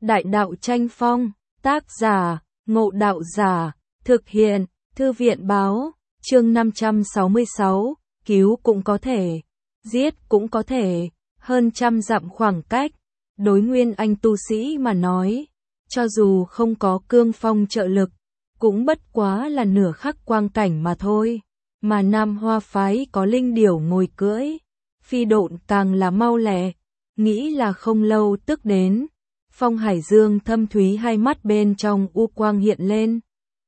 Đại đạo tranh phong, tác giả, Ngộ Đạo Giả, thực hiện, Thư viện báo, chương 566, cứu cũng có thể, giết cũng có thể, hơn trăm dặm khoảng cách, đối Nguyên Anh tu sĩ mà nói, cho dù không có cương phong trợ lực, cũng bất quá là nửa khắc quang cảnh mà thôi, mà Nam Hoa phái có linh điểu ngồi cưỡi, phi độn càng là mau lẹ, nghĩ là không lâu tức đến. Phong Hải Dương thâm thúy hai mắt bên trong u quang hiện lên,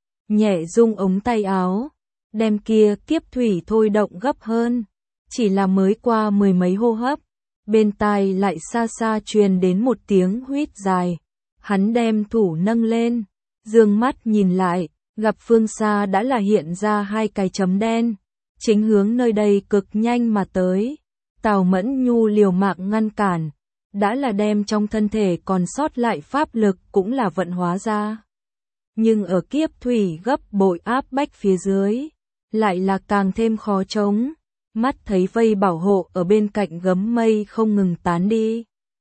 nhẹ rung ống tay áo, đem kia kiếp thủy thôi động gấp hơn, chỉ là mới qua mười mấy hô hấp, bên tai lại xa xa truyền đến một tiếng huýt dài, hắn đem thủ nâng lên, dương mắt nhìn lại, gặp phương xa đã là hiện ra hai cái chấm đen, chính hướng nơi đây cực nhanh mà tới, Tào Mẫn Nhu liều mạng ngăn cản. Đã là đem trong thân thể còn sót lại pháp lực cũng là vận hóa ra. Nhưng ở kiếp thủy gấp bội áp bách phía dưới, lại là càng thêm khó chống, mắt thấy vây bảo hộ ở bên cạnh gấm mây không ngừng tán đi.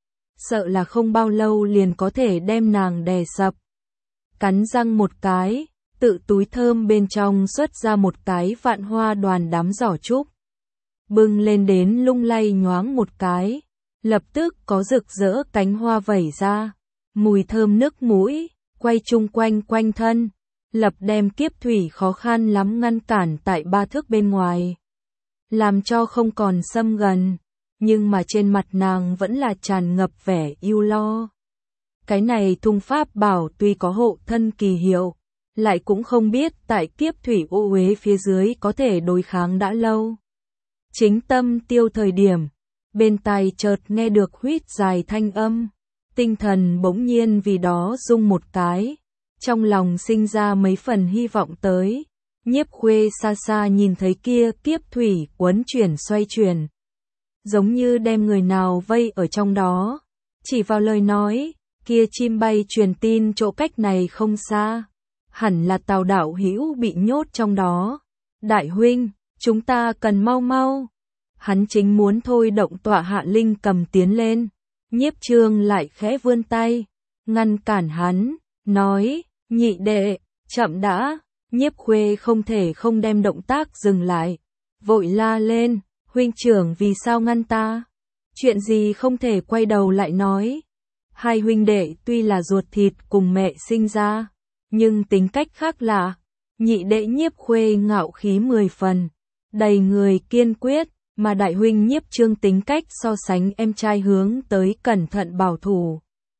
Sợ là không bao lâu liền có thể đem nàng đè sập. Cắn răng một cái, tự túi thơm bên trong xuất ra một cái vạn hoa đoàn đám giỏ trúc. Bưng lên đến lung lay nhoáng một cái. Lập tức có rực rỡ cánh hoa vẩy ra, mùi thơm nức mũi, quay chung quanh quanh thân, lập đem kiếp thủy khó khăn lắm ngăn cản tại ba thước bên ngoài, làm cho không còn xâm gần, nhưng mà trên mặt nàng vẫn là tràn ngập vẻ ưu lo. Cái này thung pháp bảo tuy có hộ thân kỳ hiệu, lại cũng không biết tại kiếp thủy ô uế phía dưới có thể đối kháng đã lâu. Chính tâm tiêu thời điểm, bên tai chợt nghe được huýt dài thanh âm, tinh thần bỗng nhiên vì đó rung một cái, trong lòng sinh ra mấy phần hy vọng tới. Nhiếp Khuê xa xa nhìn thấy kia kiếp thủy quấn chuyển xoay chuyển, giống như đem người nào vây ở trong đó, chỉ vào lời nói, kia chim bay truyền tin chỗ cách này không xa, hẳn là Tào đạo hữu bị nhốt trong đó. Đại huynh, chúng ta cần mau mau. Hắn chính muốn thôi động tọa hạ linh cầm tiến lên, Nhiếp Trương lại khẽ vươn tay, ngăn cản hắn, nói, nhị đệ, chậm đã. Nhiếp Khuê không thể không đem động tác dừng lại, vội la lên, huynh trưởng vì sao ngăn ta? Chuyện gì không thể quay đầu lại nói? Hai huynh đệ tuy là ruột thịt cùng mẹ sinh ra, nhưng tính cách khác lạ. Nhị đệ Nhiếp Khuê ngạo khí 10 phần, đầy người kiên quyết. Mà đại huynh Nhiếp Trương tính cách so sánh em trai hướng tới cẩn thận bảo thủ.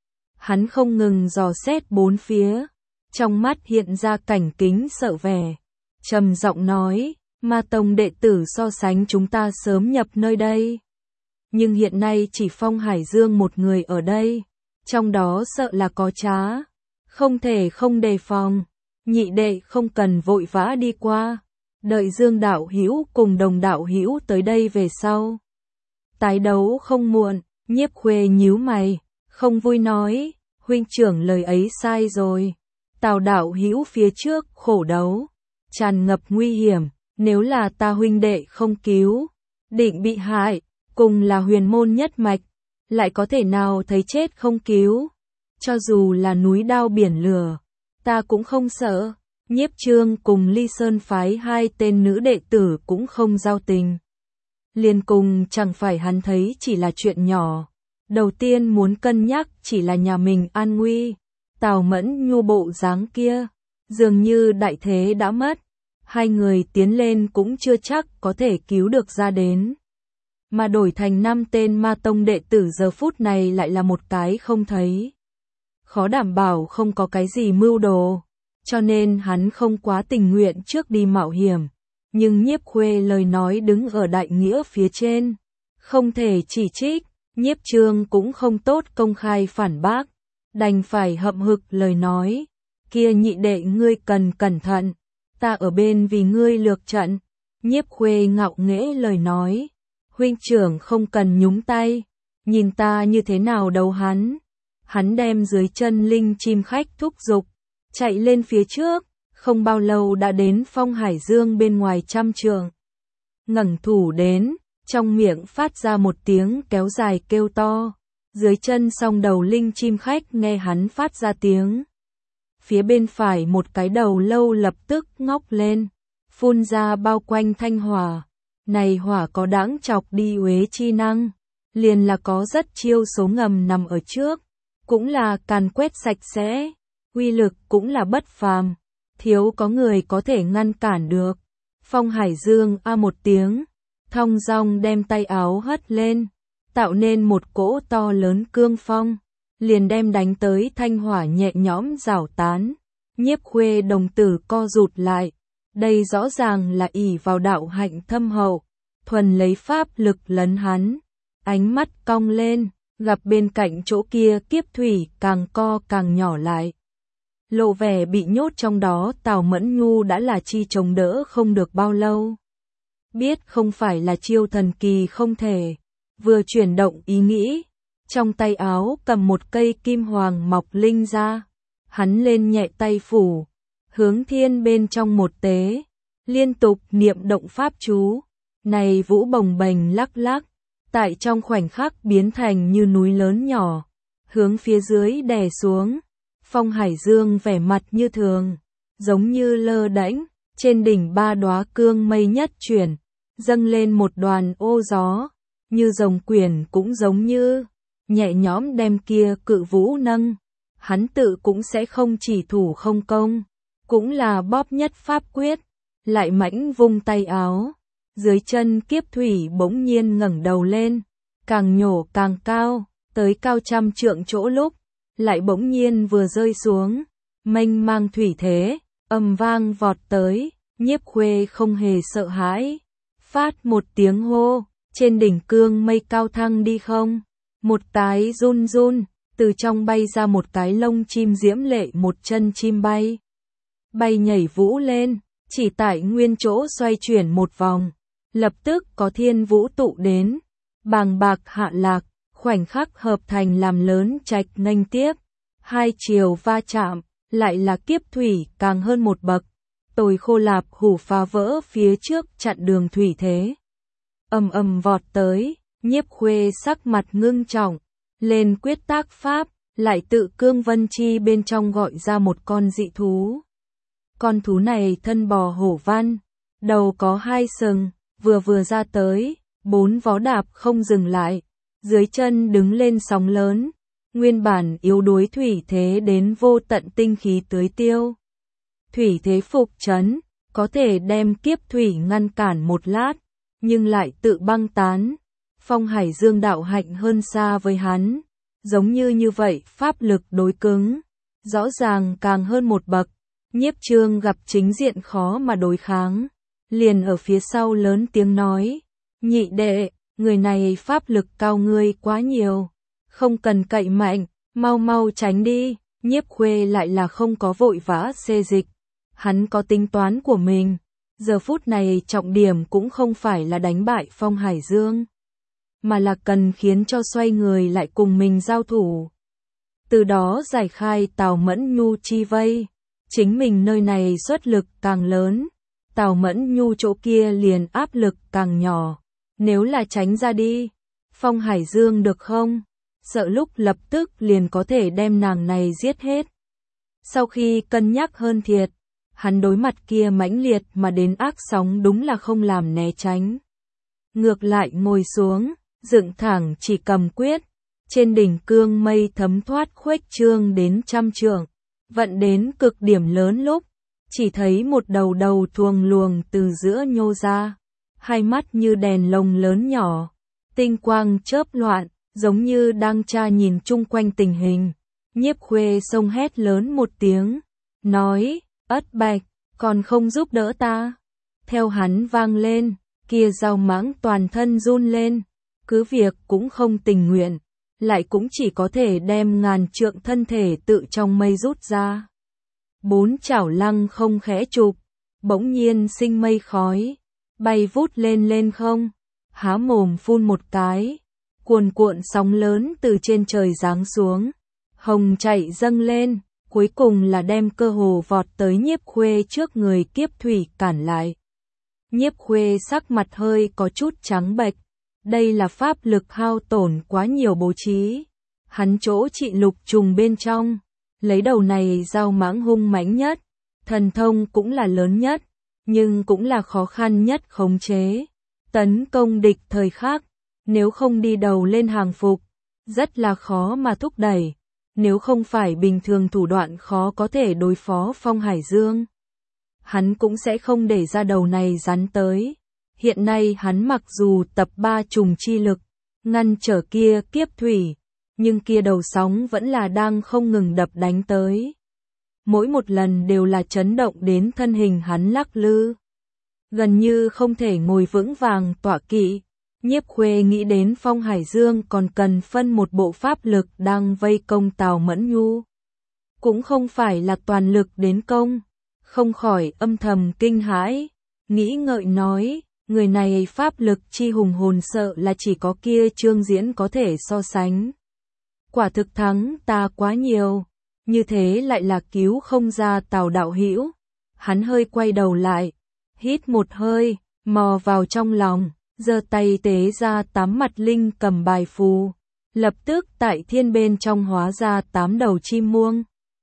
Hắn không ngừng dò xét bốn phía, trong mắt hiện ra cảnh kính sợ vẻ, trầm giọng nói, Ma Tông đệ tử so sánh chúng ta sớm nhập nơi đây. Nhưng hiện nay chỉ Phong Hải Dương một người ở đây, trong đó sợ là có trá, không thể không đề phòng, nhị đệ không cần vội vã đi qua. Đợi Dương đạo hữu cùng Đồng đạo hữu tới đây về sau, tái đấu không muộn. Nhiếp Khuê nhíu mày, không vui nói, huynh trưởng lời ấy sai rồi. Tào đạo hữu phía trước khổ đấu, tràn ngập nguy hiểm, nếu là ta huynh đệ không cứu, định bị hại, cùng là huyền môn nhất mạch, lại có thể nào thấy chết không cứu. Cho dù là núi đao biển lửa, ta cũng không sợ. Nhiếp Trương cùng Ly Sơn phái hai tên nữ đệ tử cũng không giao tình. Liên cùng chẳng phải hắn thấy chỉ là chuyện nhỏ. Đầu tiên muốn cân nhắc chỉ là nhà mình an nguy. Tào Mẫn Nhu bộ dáng kia, dường như đại thế đã mất. Hai người tiến lên cũng chưa chắc có thể cứu được ra đến. Mà đổi thành 5 tên Ma Tông đệ tử giờ phút này lại là một cái không thấy. Khó đảm bảo không có cái gì mưu đồ. Cho nên hắn không quá tình nguyện trước đi mạo hiểm, nhưng Nhiếp Khuê lời nói đứng ở đại nghĩa phía trên, không thể chỉ trích, Nhiếp Trương cũng không tốt công khai phản bác, đành phải hậm hực lời nói, kia nhị đệ ngươi cần cẩn thận, ta ở bên vì ngươi lược trận. Nhiếp Khuê ngạo nghễ lời nói, huynh trưởng không cần nhúng tay, nhìn ta như thế nào đâu hắn. Hắn đem dưới chân linh chim khách thúc giục, chạy lên phía trước, không bao lâu đã đến Phong Hải Dương bên ngoài 100 trượng. Ngẩng thủ đến, trong miệng phát ra một tiếng kéo dài kêu to, Dưới chân song đầu linh chim khách nghe hắn phát ra tiếng. Phía bên phải một cái đầu lâu lập tức ngóc lên, phun ra bao quanh thanh hỏa. Này hỏa có đáng chọc đi uế chi năng, liền là có rất chiêu số ngầm nằm ở trước, cũng là càn quét sạch sẽ, uy lực cũng là bất phàm, thiếu có người có thể ngăn cản được. Phong Hải Dương a một tiếng, thong dong đem tay áo hất lên, tạo nên một cỗ to lớn cương phong, liền đem đánh tới thanh hỏa nhẹ nhõm rảo tán. Nhiếp Khuê đồng tử co rụt lại, đây rõ ràng là ỷ vào đạo hạnh thâm hậu, thuần lấy pháp lực lấn hắn. Ánh mắt cong lên, gặp bên cạnh chỗ kia kiếp thủy càng co càng nhỏ lại. Lộ vẻ bị nhốt trong đó. Tào Mẫn Nhu đã là chi chống đỡ không được bao lâu. Biết không phải là chiêu thần kỳ không thể, vừa chuyển động ý nghĩ, trong tay áo cầm một cây kim hoàng mọc linh ra, hắn lên nhẹ tay phủ, hướng thiên bên trong một tế, liên tục niệm động pháp chú, này vũ bồng bềnh lắc lắc, tại trong khoảnh khắc biến thành như núi lớn nhỏ, hướng phía dưới đè xuống. Phong Hải Dương vẻ mặt như thường, giống như lơ đãng, trên đỉnh ba đóa cương mây nhất chuyển, dâng lên một đoàn ô gió, như rồng quyển cũng giống như nhẹ nhõm đem kia cự vũ nâng. Hắn tự cũng sẽ không chỉ thủ không công, cũng là bóp nhất pháp quyết, lại mãnh vung tay áo, dưới chân kiếp thủy bỗng nhiên ngẩng đầu lên, càng nhổ càng cao, tới cao trăm trượng chỗ lúc, lại bỗng nhiên vừa rơi xuống, mênh mang thủy thế, ầm vang vọt tới. Nhiếp Khuê không hề sợ hãi, phát một tiếng hô, trên đỉnh cương mây cao thăng đi không, một cái run run, từ trong bay ra một cái lông chim diễm lệ, một chân chim bay nhảy vũ lên, chỉ tại nguyên chỗ xoay chuyển một vòng, lập tức có thiên vũ tụ đến, bàng bạc hạ lạc, khoảnh khắc hợp thành làm lớn trạch nghênh tiếp, hai chiều va chạm, lại là kiếp thủy càng hơn một bậc, tồi khô lạp hủ phá vỡ phía trước chặn đường thủy thế. Ầm ầm vọt tới, Nhiếp Khuê sắc mặt ngưng trọng, lên quyết tác pháp, lại tự cương vân chi bên trong gọi ra một con dị thú. Con thú này thân bò hổ văn, đầu có hai sừng, vừa ra tới, bốn vó đạp không dừng lại, dưới chân đứng lên sóng lớn, nguyên bản yếu đuối thủy thế đến vô tận tinh khí tưới tiêu. Thủy thế phục chấn, có thể đem kiếp thủy ngăn cản một lát, nhưng lại tự băng tán. Phong Hải Dương đạo hạnh hơn xa với hắn, giống như vậy pháp lực đối cứng, rõ ràng càng hơn một bậc. Nhiếp Trương gặp chính diện khó mà đối kháng, liền ở phía sau lớn tiếng nói, nhị đệ, người này pháp lực cao ngươi quá nhiều, không cần cậy mạnh, mau tránh đi. Nhiếp Khuê lại là không có vội vã xê dịch, hắn có tính toán của mình, giờ phút này trọng điểm cũng không phải là đánh bại Phong Hải Dương, mà là cần khiến cho xoay người lại cùng mình giao thủ. Từ đó giải khai Tào Mẫn Nhu chi vây, chính mình nơi này xuất lực càng lớn, Tào Mẫn Nhu chỗ kia liền áp lực càng nhỏ. Nếu là tránh ra đi, Phong Hải Dương được không? Sợ lúc lập tức liền có thể đem nàng này giết hết. Sau khi cân nhắc hơn thiệt, hắn đối mặt kia mãnh liệt mà đến ác sóng đúng là không làm né tránh. Ngược lại ngồi xuống, dựng thẳng chỉ cầm quyết, trên đỉnh cương mây thấm thoát khuếch trương đến trăm trượng, vận đến cực điểm lớn lúc, chỉ thấy một đầu thuồng luồng từ giữa nhô ra, hai mắt như đèn lồng lớn nhỏ, tinh quang chớp loạn, giống như đang tra nhìn chung quanh tình hình. Nhiếp Khuê xông hét lớn một tiếng, nói, Ất Bạch, còn không giúp đỡ ta. Theo hắn vang lên, kia dao mãng toàn thân run lên, cứ việc cũng không tình nguyện, lại cũng chỉ có thể đem ngàn trượng thân thể tự trong mây rút ra. Bốn chảo lăng không khẽ chụp, bỗng nhiên sinh mây khói, bay vút lên không, há mồm phun một cái, cuồn cuộn sóng lớn từ trên trời giáng xuống, hồng chạy dâng lên, cuối cùng là đem cơ hồ vọt tới Nhiếp Khuê trước người kiếp thủy cản lại. Nhiếp Khuê sắc mặt hơi có chút trắng bệch, đây là pháp lực hao tổn quá nhiều bố trí, Hắn chỗ trị lục trùng bên trong, lấy đầu này dao mãng hung mãnh nhất, thần thông cũng là lớn nhất, nhưng cũng là khó khăn nhất khống chế. Tấn công địch thời khắc, nếu không đi đầu lên hàng phục, rất là khó mà thúc đẩy, nếu không phải bình thường thủ đoạn khó có thể đối phó Phong Hải Dương. Hắn cũng sẽ không để ra đầu này rắn tới. Hiện nay hắn mặc dù tập 3 trùng chi lực, ngăn trở kia kiếp thủy, nhưng kia đầu sóng vẫn là đang không ngừng đập đánh tới. Mỗi một lần đều là chấn động đến thân hình hắn lắc lư. Gần như không thể ngồi vững vàng tọa kỵ. Nhiếp Khuê nghĩ đến Phong Hải Dương còn cần phân một bộ pháp lực đang vây công Tào Mẫn Nhu. Cũng không phải là toàn lực đến công, không khỏi âm thầm kinh hãi, nghĩ ngợi nói, người này pháp lực chi hùng hồn sợ là chỉ có kia Trương Diễn có thể so sánh. Quả thực thắng ta quá nhiều, như thế lại là cứu không ra Tào đạo hữu. Hắn hơi quay đầu lại, hít một hơi, mò vào trong lòng, giơ tay tế ra 8 mặt linh cầm bài phù, lập tức tại thiên bên trong hóa ra 8 đầu chim muông.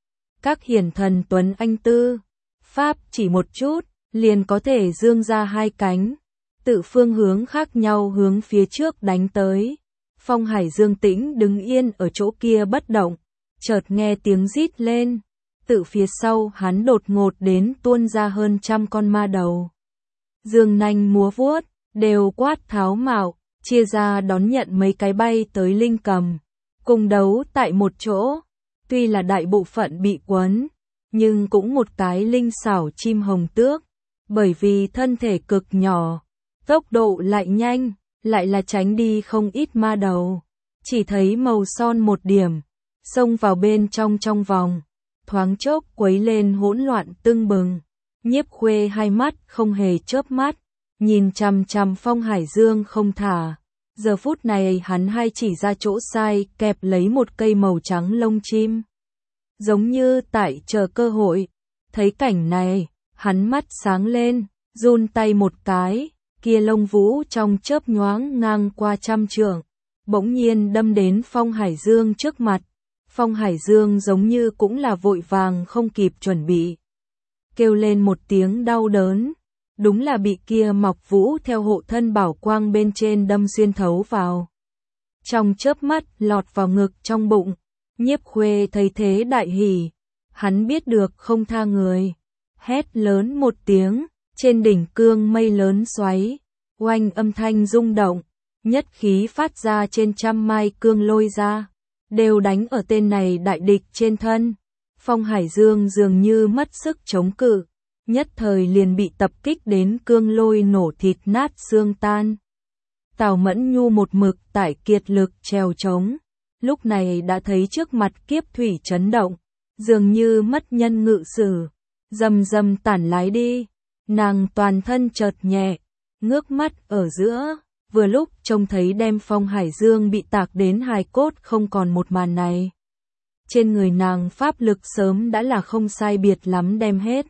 Các hiển thần tuấn anh tư, pháp chỉ một chút, liền có thể dương ra 2 cánh, tự phương hướng khác nhau hướng phía trước đánh tới. Phong Hải Dương tĩnh đứng yên ở chỗ kia bất động, chợt nghe tiếng rít lên, tự phía sau hắn đột ngột đến tuôn ra hơn 100 con ma đầu. Dương nanh múa vuốt, đều quát tháo mạo, chia ra đón nhận mấy cái bay tới linh cầm, cùng đấu tại một chỗ. Tuy là đại bộ phận bị quấn, nhưng cũng một cái linh xảo chim hồng tước, bởi vì thân thể cực nhỏ, tốc độ lại nhanh, lại là tránh đi không ít ma đầu. Chỉ thấy màu son một điểm, xông vào bên trong vòng, thoáng chốc quấy lên hỗn loạn tưng bừng. Nhiếp Khuê hai mắt không hề chớp mắt, nhìn chằm chằm Phong Hải Dương không thả. Giờ phút này hắn hai chỉ ra chỗ sai kẹp lấy một cây màu trắng lông chim. Giống như tại chờ cơ hội. Thấy cảnh này, hắn mắt sáng lên, run tay một cái, kia lông vũ trong chớp nhoáng ngang qua 100 trượng, bỗng nhiên đâm đến Phong Hải Dương trước mặt. Phong Hải Dương giống như cũng là vội vàng không kịp chuẩn bị, kêu lên một tiếng đau đớn, đúng là bị kia mọc vũ theo hộ thân bảo quang bên trên đâm xuyên thấu vào. Trong chớp mắt lọt vào ngực trong bụng, Nhiếp Khuê thấy thế đại hỉ, hắn biết được không tha người, hét lớn một tiếng, trên đỉnh cương mây lớn xoáy, oanh âm thanh rung động, nhất khí phát ra trên 100 mai cương lôi ra, đều đánh ở tên này đại địch trên thân. Phong Hải Dương dường như mất sức chống cự, nhất thời liền bị tập kích đến cương lôi nổ thịt nát xương tan. Tào Mẫn Nhu một mực tại kiệt lực trèo trống, lúc này đã thấy trước mặt kiếp thủy chấn động, dường như mất nhân ngự sử, rầm rầm tản lái đi. Nàng toàn thân chợt nhẹ, ngước mắt ở giữa, vừa lúc trông thấy đem Phong Hải Dương bị tạc đến hài cốt không còn một màn này. Trên người nàng pháp lực sớm đã là không sai biệt lắm đem hết.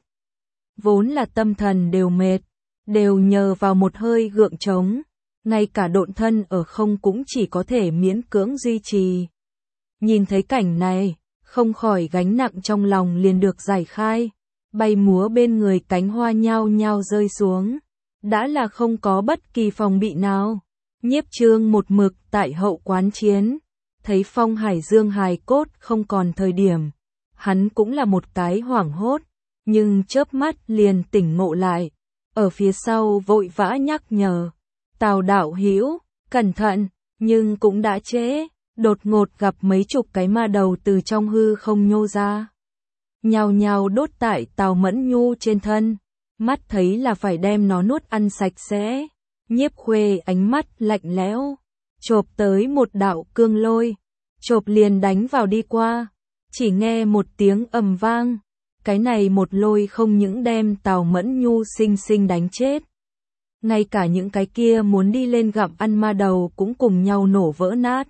Vốn là tâm thần đều mệt, đều nhờ vào một hơi gượng trống, ngay cả độn thân ở không cũng chỉ có thể miễn cưỡng duy trì. Nhìn thấy cảnh này, không khỏi gánh nặng trong lòng liền được giải khai, bay múa bên người cánh hoa nhao nhao rơi xuống, đã là không có bất kỳ phòng bị nào. Nhiếp Trương một mực tại hậu quán chiến, thấy Phong Hải Dương hài cốt không còn thời điểm, hắn cũng là một cái hoảng hốt, nhưng chớp mắt liền tỉnh ngộ lại, ở phía sau vội vã nhắc nhở, Tào đạo hữu, cẩn thận, nhưng cũng đã trễ, đột ngột gặp mấy chục cái ma đầu từ trong hư không nhô ra, nhào nhào đốt tại Tào Mẫn Nhu trên thân, mắt thấy là phải đem nó nuốt ăn sạch sẽ. Nhiếp Khuê ánh mắt lạnh lẽo, chộp tới một đạo cương lôi, chộp liền đánh vào đi qua, chỉ nghe một tiếng ầm vang, cái này một lôi không những đem Tào Mẫn Nhu xinh xinh đánh chết, ngay cả những cái kia muốn đi lên gặm ăn ma đầu cũng cùng nhau nổ vỡ nát.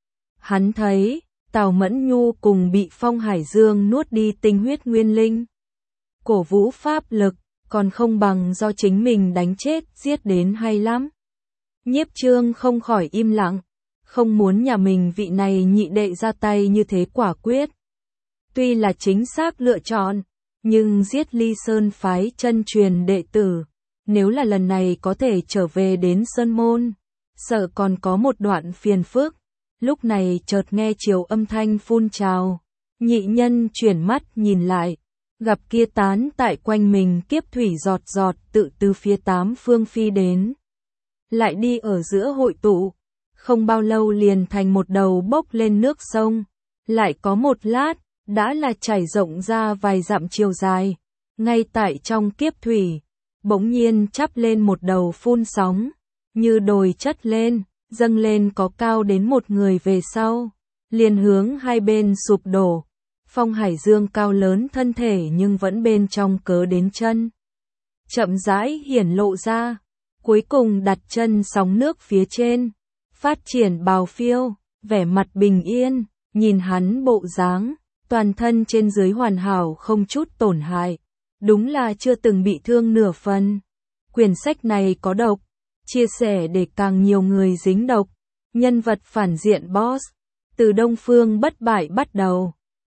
Hắn thấy, Tào Mẫn Nhu cùng bị Phong Hải Dương nuốt đi tinh huyết nguyên linh, cổ vũ pháp lực, còn không bằng do chính mình đánh chết giết đến hay lắm. Nhiếp Trương không khỏi im lặng, không muốn nhà mình vị này nhị đệ ra tay như thế quả quyết. Tuy là chính xác lựa chọn, nhưng giết Ly Sơn phái chân truyền đệ tử, nếu là lần này có thể trở về đến Sơn Môn, sợ còn có một đoạn phiền phức. Lúc này chợt nghe chiều âm thanh phun trào, nhị nhân chuyển mắt nhìn lại, gặp kia tán tại quanh mình kiếp thủy giọt giọt tự từ phía tám phương phi đến. Lại đi ở giữa hội tụ, không bao lâu liền thành một đầu bốc lên nước sông, lại có một lát, đã là chảy rộng ra vài dặm chiều dài, ngay tại trong kiếp thủy, bỗng nhiên chắp lên một đầu phun sóng, như đồi chất lên, dâng lên có cao đến một người về sau, liền hướng hai bên sụp đổ. Phong Hải Dương cao lớn thân thể nhưng vẫn bên trong cớ đến chân. Chậm rãi hiển lộ ra, cuối cùng đặt chân sóng nước phía trên, phát triển bào phiêu, vẻ mặt bình yên, nhìn hắn bộ dáng, toàn thân trên dưới hoàn hảo không chút tổn hại, đúng là chưa từng bị thương nửa phần. Quyển sách này có độc, chia sẻ để càng nhiều người dính độc, nhân vật phản diện boss, từ Đông Phương bất bại bắt đầu.